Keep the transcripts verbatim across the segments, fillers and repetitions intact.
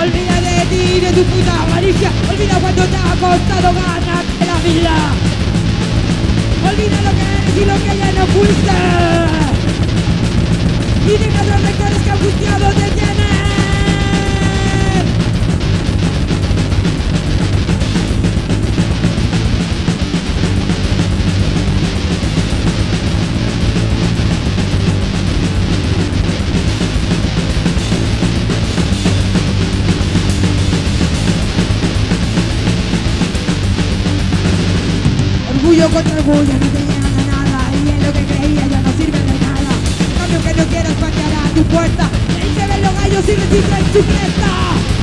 Olvida de ti y de tu puta avaricia. Olvida cuánto te ha costado ganarte la vida. Olvida lo que eres y lo que ya no fuiste. Y deja a los lectores que angustiados te tienen. Orgullo contra orgullo, no te llegan a nada. Y en lo que creía ya no sirve de nada. En cambio que no quieras patear a tu puerta. Ahí se ven los gallos y resisten su cresta.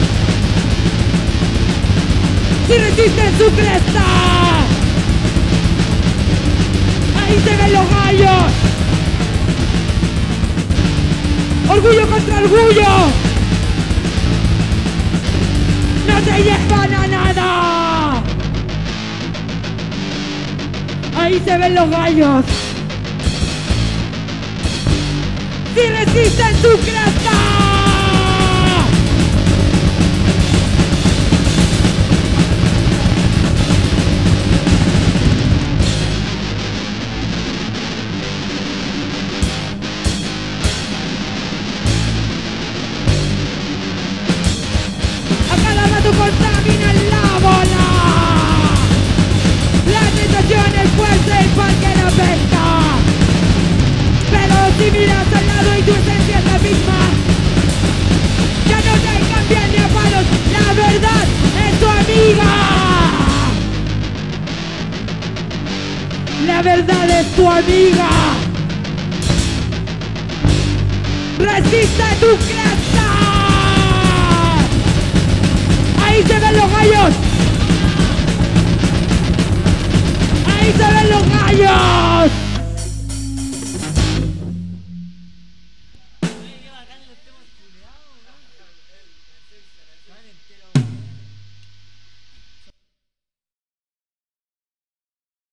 Si resisten su cresta. Ahí se ven los gallos. Orgullo contra orgullo. No te llevan a nada. Ahí se ven los gallos. Si resisten su cresta. A cada rato contaminan la bola. La tentación es fuerte y cualquier afecta. Pero si miras al lado y tu esencia es la misma, ya no te cambian ni a palos. La verdad es tu amiga. La verdad es tu amiga. Resiste tu cresta. Ahí se ven los gallos. Ahí se ven los gallos.